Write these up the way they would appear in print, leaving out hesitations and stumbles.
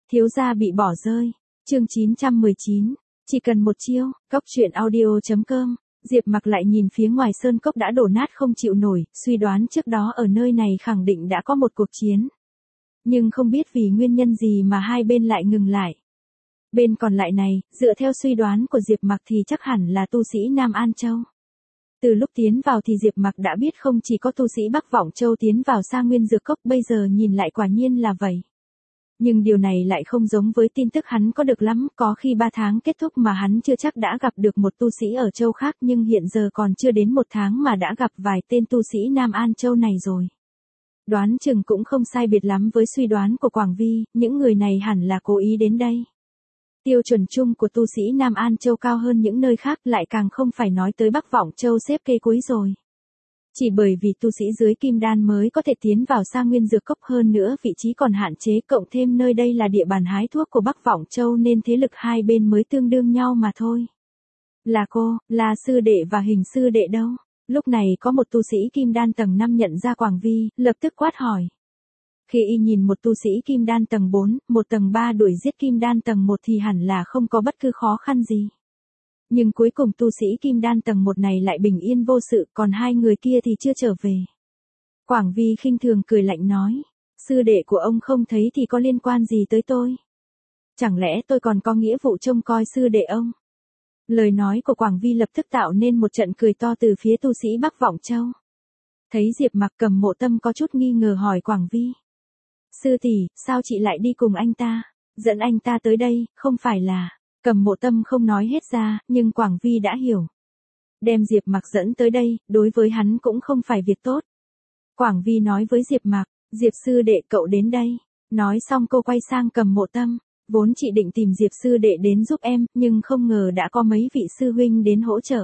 Thiếu gia bị bỏ rơi. Chương 919. Chỉ cần một chiêu. Cốc truyện audio.com. Diệp Mặc lại nhìn phía ngoài sơn cốc đã đổ nát không chịu nổi, suy đoán trước đó ở nơi này khẳng định đã có một cuộc chiến. Nhưng không biết vì nguyên nhân gì mà hai bên lại ngừng lại. Bên còn lại này, dựa theo suy đoán của Diệp Mặc thì chắc hẳn là tu sĩ Nam An Châu. Từ lúc tiến vào thì Diệp Mặc đã biết không chỉ có tu sĩ Bắc Vọng Châu tiến vào Sa Nguyên Dược Cốc, bây giờ nhìn lại quả nhiên là vậy. Nhưng điều này lại không giống với tin tức hắn có được lắm, có khi 3 tháng kết thúc mà hắn chưa chắc đã gặp được một tu sĩ ở châu khác, nhưng hiện giờ còn chưa đến 1 tháng mà đã gặp vài tên tu sĩ Nam An Châu này rồi. Đoán chừng cũng không sai biệt lắm với suy đoán của Quảng Vi, những người này hẳn là cố ý đến đây. Tiêu chuẩn chung của tu sĩ Nam An Châu cao hơn những nơi khác, lại càng không phải nói tới Bắc Vọng Châu xếp kê cuối rồi. Chỉ bởi vì tu sĩ dưới kim đan mới có thể tiến vào Sa Nguyên Dược Cốc, hơn nữa vị trí còn hạn chế, cộng thêm nơi đây là địa bàn hái thuốc của Bắc Vọng Châu nên thế lực hai bên mới tương đương nhau mà thôi. Là cô, là sư đệ và Hình sư đệ đâu? Lúc này có một tu sĩ kim đan tầng 5 nhận ra Quảng Vi, lập tức quát hỏi. Khi y nhìn một tu sĩ kim đan tầng 4, một tầng 3 đuổi giết kim đan tầng 1 thì hẳn là không có bất cứ khó khăn gì. Nhưng cuối cùng tu sĩ kim đan tầng 1 này lại bình yên vô sự, còn hai người kia thì chưa trở về. Quảng Vi khinh thường cười lạnh nói, sư đệ của ông không thấy thì có liên quan gì tới tôi? Chẳng lẽ tôi còn có nghĩa vụ trông coi sư đệ ông? Lời nói của Quảng Vi lập tức tạo nên một trận cười to từ phía tu sĩ Bắc Vọng Châu. Thấy Diệp Mặc, Cầm Mộ Tâm có chút nghi ngờ hỏi Quảng Vi. Sư tỷ, sao chị lại đi cùng anh ta? Dẫn anh ta tới đây, không phải là... Cầm Mộ Tâm không nói hết ra, nhưng Quảng Vi đã hiểu. Đem Diệp Mặc dẫn tới đây, đối với hắn cũng không phải việc tốt. Quảng Vi nói với Diệp Mặc, Diệp sư đệ cậu đến đây. Nói xong cô quay sang Cầm Mộ Tâm. Vốn chị định tìm Diệp sư đệ đến giúp em, nhưng không ngờ đã có mấy vị sư huynh đến hỗ trợ.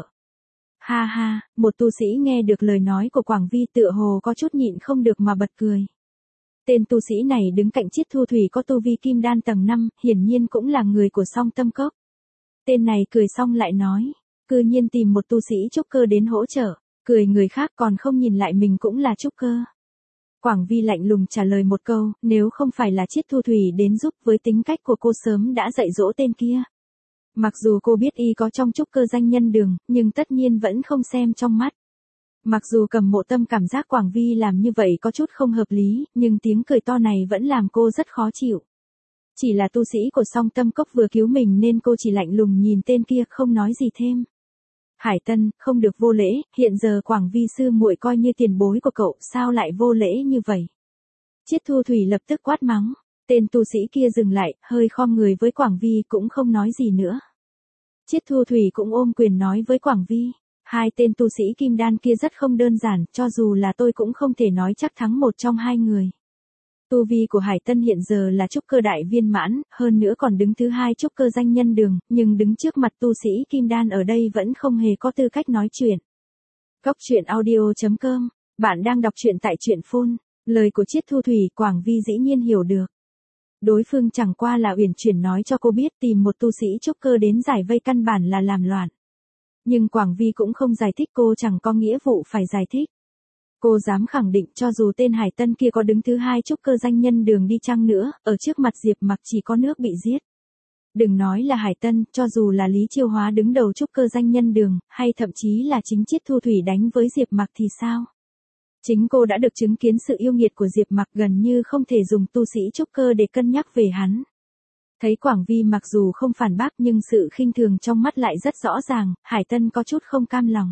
Ha ha, một tu sĩ nghe được lời nói của Quảng Vi tựa hồ có chút nhịn không được mà bật cười. Tên tu sĩ này đứng cạnh Chiết Thu Thủy có tu vi kim đan tầng 5, hiển nhiên cũng là người của Song Tâm Cốc. Tên này cười xong lại nói, cư nhiên tìm một tu sĩ trúc cơ đến hỗ trợ, cười người khác còn không nhìn lại mình cũng là trúc cơ. Quảng Vi lạnh lùng trả lời một câu, nếu không phải là Chiết Thu Thủy đến giúp, với tính cách của cô sớm đã dạy dỗ tên kia. Mặc dù cô biết y có trong trúc cơ danh nhân đường, nhưng tất nhiên vẫn không xem trong mắt. Mặc dù Cầm Mộ Tâm cảm giác Quảng Vi làm như vậy có chút không hợp lý, nhưng tiếng cười to này vẫn làm cô rất khó chịu. Chỉ là tu sĩ của Song Tâm Cốc vừa cứu mình nên cô chỉ lạnh lùng nhìn tên kia, không nói gì thêm. Hải Tân, không được vô lễ, hiện giờ Quảng Vi sư muội coi như tiền bối của cậu, sao lại vô lễ như vậy? Chiết Thu Thủy lập tức quát mắng. Tên tu sĩ kia dừng lại, hơi khom người với Quảng Vi cũng không nói gì nữa. Chiết Thu Thủy cũng ôm quyền nói với Quảng Vi. Hai tên tu sĩ kim đan kia rất không đơn giản, cho dù là tôi cũng không thể nói chắc thắng một trong hai người. Tu vi của Hải Tân hiện giờ là trúc cơ đại viên mãn, hơn nữa còn đứng thứ 2 trúc cơ danh nhân đường, nhưng đứng trước mặt tu sĩ kim đan ở đây vẫn không hề có tư cách nói chuyện. Cốc truyện audio.com, bạn đang đọc truyện tại truyện Phun. Lời của Chiết Thu Thủy, Quảng Vi dĩ nhiên hiểu được. Đối phương chẳng qua là uyển chuyển nói cho cô biết tìm một tu sĩ trúc cơ đến giải vây căn bản là làm loạn. Nhưng Quảng Vi cũng không giải thích, cô chẳng có nghĩa vụ phải giải thích. Cô dám khẳng định cho dù tên Hải Tân kia có đứng thứ 2 trúc cơ danh nhân đường đi chăng nữa, ở trước mặt Diệp Mặc chỉ có nước bị giết. Đừng nói là Hải Tân, cho dù là Lý Chiêu Hóa đứng đầu trúc cơ danh nhân đường, hay thậm chí là chính Chiết Thu Thủy đánh với Diệp Mặc thì sao? Chính cô đã được chứng kiến sự yêu nghiệt của Diệp Mặc, gần như không thể dùng tu sĩ trúc cơ để cân nhắc về hắn. Thấy Quảng Vi mặc dù không phản bác nhưng sự khinh thường trong mắt lại rất rõ ràng, Hải Tân có chút không cam lòng.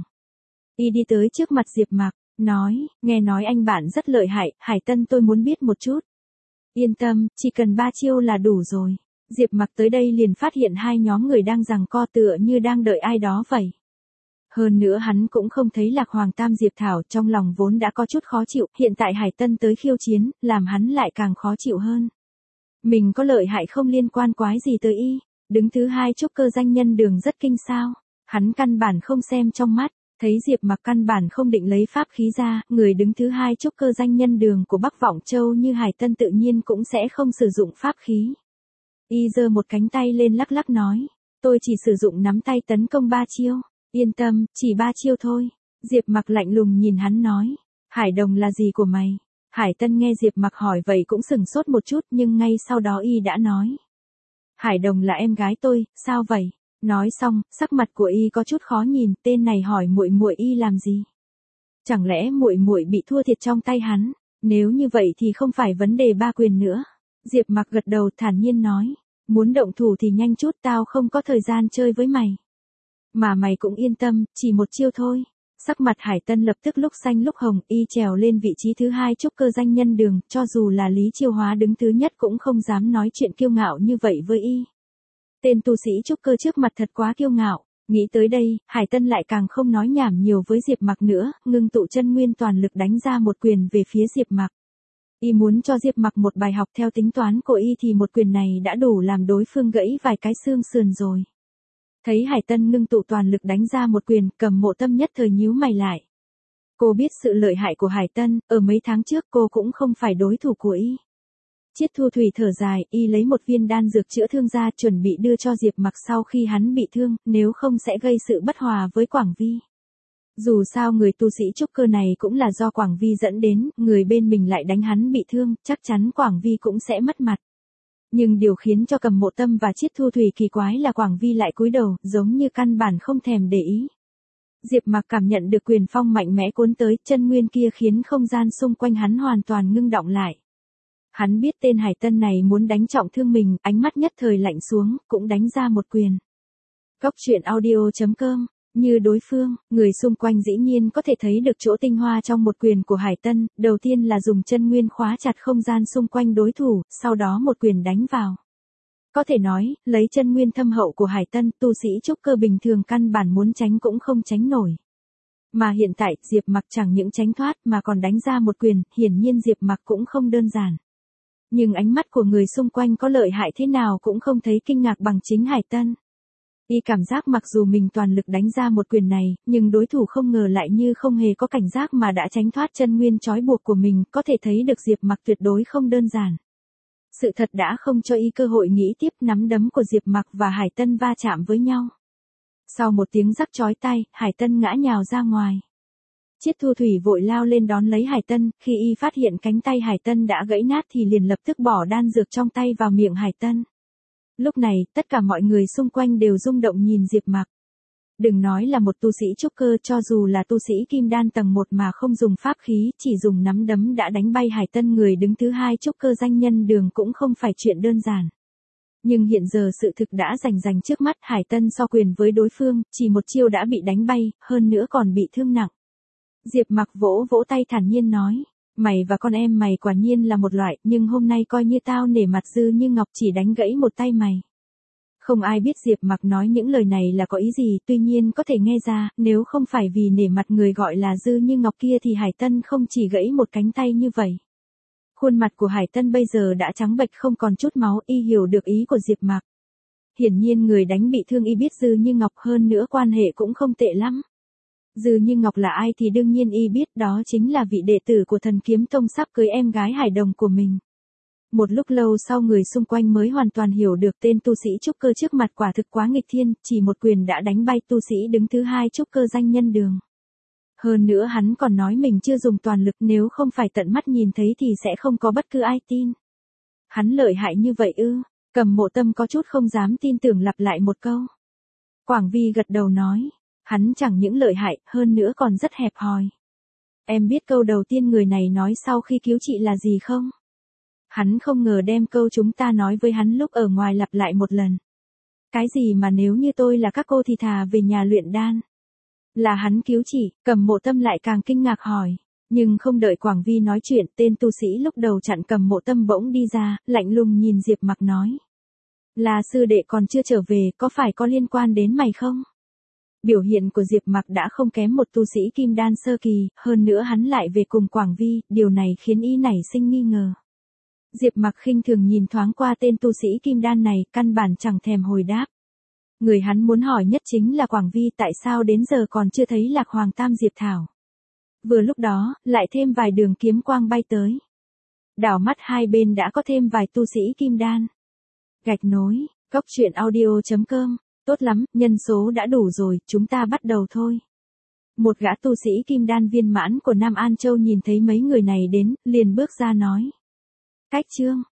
Y đi tới trước mặt Diệp Mặc, nói, nghe nói anh bạn rất lợi hại, Hải Tân tôi muốn biết một chút. Yên tâm, chỉ cần 3 chiêu là đủ rồi. Diệp Mặc tới đây liền phát hiện hai nhóm người đang giằng co tựa như đang đợi ai đó vậy. Hơn nữa hắn cũng không thấy Lạc Hoàng Tam Diệp Thảo, trong lòng vốn đã có chút khó chịu, hiện tại Hải Tân tới khiêu chiến, làm hắn lại càng khó chịu hơn. Mình có lợi hại không liên quan quái gì tới y, đứng thứ 2 trúc cơ danh nhân đường rất kinh sao, hắn căn bản không xem trong mắt, thấy Diệp Mặc căn bản không định lấy pháp khí ra, người đứng thứ 2 trúc cơ danh nhân đường của Bắc Vọng Châu như Hải Tân tự nhiên cũng sẽ không sử dụng pháp khí. Y giơ một cánh tay lên lắc lắc nói, tôi chỉ sử dụng nắm tay tấn công 3 chiêu, yên tâm, chỉ 3 chiêu thôi. Diệp Mặc lạnh lùng nhìn hắn nói, Hải Đồng là gì của mày? Hải Tân nghe Diệp Mặc hỏi vậy cũng sừng sốt một chút, nhưng ngay sau đó y đã nói, Hải Đồng là em gái tôi, sao vậy? Nói xong, sắc mặt của y có chút khó nhìn, tên này hỏi muội muội y làm gì? Chẳng lẽ muội muội bị thua thiệt trong tay hắn? Nếu như vậy thì không phải vấn đề ba quyền nữa. Diệp Mặc gật đầu thản nhiên nói, muốn động thủ thì nhanh chút, tao không có thời gian chơi với mày. Mà mày cũng yên tâm, chỉ một chiêu thôi. Sắc mặt Hải Tân lập tức lúc xanh lúc hồng, y trèo lên vị trí thứ 2 trúc cơ danh nhân đường, cho dù là Lý Chiêu Hóa đứng thứ nhất cũng không dám nói chuyện kiêu ngạo như vậy với y. Tên tu sĩ trúc cơ trước mặt thật quá kiêu ngạo. Nghĩ tới đây, Hải Tân lại càng không nói nhảm nhiều với Diệp Mặc nữa, ngưng tụ chân nguyên toàn lực đánh ra một quyền về phía Diệp Mặc. Y muốn cho Diệp Mặc một bài học, theo tính toán của y thì một quyền này đã đủ làm đối phương gãy vài cái xương sườn rồi. Thấy Hải Tân ngưng tụ toàn lực đánh ra một quyền, Cầm Mộ Tâm nhất thời nhíu mày lại. Cô biết sự lợi hại của Hải Tân, ở mấy tháng trước cô cũng không phải đối thủ của y. Chiết Thu Thủy thở dài, y lấy một viên đan dược chữa thương ra, chuẩn bị đưa cho Diệp Mặc sau khi hắn bị thương, nếu không sẽ gây sự bất hòa với Quảng Vi. Dù sao người tu sĩ trúc cơ này cũng là do Quảng Vi dẫn đến, người bên mình lại đánh hắn bị thương, chắc chắn Quảng Vi cũng sẽ mất mặt. Nhưng điều khiến cho Cầm Mộ Tâm và Chiết Thu Thủy kỳ quái là Quảng Vi lại cúi đầu, giống như căn bản không thèm để ý. Diệp Mặc cảm nhận được quyền phong mạnh mẽ cuốn tới, chân nguyên kia khiến không gian xung quanh hắn hoàn toàn ngưng đọng lại. Hắn biết tên Hải Tân này muốn đánh trọng thương mình, ánh mắt nhất thời lạnh xuống, cũng đánh ra một quyền. Cốc truyện audio.com. Như đối phương, người xung quanh dĩ nhiên có thể thấy được chỗ tinh hoa trong một quyền của Hải Tân, đầu tiên là dùng chân nguyên khóa chặt không gian xung quanh đối thủ, sau đó một quyền đánh vào. Có thể nói, lấy chân nguyên thâm hậu của Hải Tân, tu sĩ trúc cơ bình thường căn bản muốn tránh cũng không tránh nổi. Mà hiện tại, Diệp Mặc chẳng những tránh thoát mà còn đánh ra một quyền, hiển nhiên Diệp Mặc cũng không đơn giản. Nhưng ánh mắt của người xung quanh có lợi hại thế nào cũng không thấy kinh ngạc bằng chính Hải Tân. Y cảm giác mặc dù mình toàn lực đánh ra một quyền này, nhưng đối thủ không ngờ lại như không hề có cảnh giác mà đã tránh thoát chân nguyên trói buộc của mình, có thể thấy được Diệp Mặc tuyệt đối không đơn giản. Sự thật đã không cho y cơ hội nghĩ tiếp, nắm đấm của Diệp Mặc và Hải Tân va chạm với nhau. Sau một tiếng rắc chói tai, Hải Tân ngã nhào ra ngoài. Chiết Thu Thủy vội lao lên đón lấy Hải Tân, khi y phát hiện cánh tay Hải Tân đã gãy nát thì liền lập tức bỏ đan dược trong tay vào miệng Hải Tân. Lúc này, tất cả mọi người xung quanh đều rung động nhìn Diệp Mặc. Đừng nói là một tu sĩ trúc cơ, cho dù là tu sĩ kim đan tầng 1 mà không dùng pháp khí, chỉ dùng nắm đấm đã đánh bay Hải Tân, người đứng thứ 2 trúc cơ danh nhân đường, cũng không phải chuyện đơn giản. Nhưng hiện giờ sự thực đã rành trước mắt, Hải Tân so quyền với đối phương, chỉ một chiêu đã bị đánh bay, hơn nữa còn bị thương nặng. Diệp Mặc vỗ vỗ tay thản nhiên nói, mày và con em mày quả nhiên là một loại, nhưng hôm nay coi như tao nể mặt Dư Như Ngọc chỉ đánh gãy một tay mày. Không ai biết Diệp Mặc nói những lời này là có ý gì, tuy nhiên có thể nghe ra, nếu không phải vì nể mặt người gọi là Dư Như Ngọc kia thì Hải Tân không chỉ gãy một cánh tay như vậy. Khuôn mặt của Hải Tân bây giờ đã trắng bệch không còn chút máu, y hiểu được ý của Diệp Mặc. Hiển nhiên người đánh bị thương y biết Dư Như Ngọc, hơn nữa quan hệ cũng không tệ lắm. Dư Như Ngọc là ai thì đương nhiên y biết, đó chính là vị đệ tử của Thần Kiếm Tông sắp cưới em gái Hải Đồng của mình. Một lúc lâu sau người xung quanh mới hoàn toàn hiểu được tên tu sĩ trúc cơ trước mặt quả thực quá nghịch thiên, chỉ một quyền đã đánh bay tu sĩ đứng thứ 2 trúc cơ danh nhân đường. Hơn nữa hắn còn nói mình chưa dùng toàn lực, nếu không phải tận mắt nhìn thấy thì sẽ không có bất cứ ai tin. Hắn lợi hại như vậy ư? Cầm Mộ Tâm có chút không dám tin tưởng lặp lại một câu. Quảng Vi gật đầu nói, hắn chẳng những lợi hại, hơn nữa còn rất hẹp hòi. Em biết câu đầu tiên người này nói sau khi cứu chị là gì không? Hắn không ngờ đem câu chúng ta nói với hắn lúc ở ngoài lặp lại một lần. Cái gì mà nếu như tôi là các cô thì thà về nhà luyện đan. Là hắn cứu chị, Cầm Mộ Tâm lại càng kinh ngạc hỏi. Nhưng không đợi Quảng Vi nói chuyện, tên tu sĩ lúc đầu chặn Cầm Mộ Tâm bỗng đi ra, lạnh lùng nhìn Diệp Mặc nói. Là sư đệ còn chưa trở về, có phải có liên quan đến mày không? Biểu hiện của Diệp Mặc đã không kém một tu sĩ kim đan sơ kỳ, hơn nữa hắn lại về cùng Quảng Vi, điều này khiến y nảy sinh nghi ngờ. Diệp Mặc khinh thường nhìn thoáng qua tên tu sĩ kim đan này, căn bản chẳng thèm hồi đáp. Người hắn muốn hỏi nhất chính là Quảng Vi, tại sao đến giờ còn chưa thấy Lạc Hoàng Tam Diệp Thảo. Vừa lúc đó, lại thêm vài đường kiếm quang bay tới. Đảo mắt hai bên đã có thêm vài tu sĩ kim đan. Gạch nối, cốc truyện audio.com. Tốt lắm, nhân số đã đủ rồi, chúng ta bắt đầu thôi. Một gã tu sĩ kim đan viên mãn của Nam An Châu nhìn thấy mấy người này đến, liền bước ra nói. Cách chương.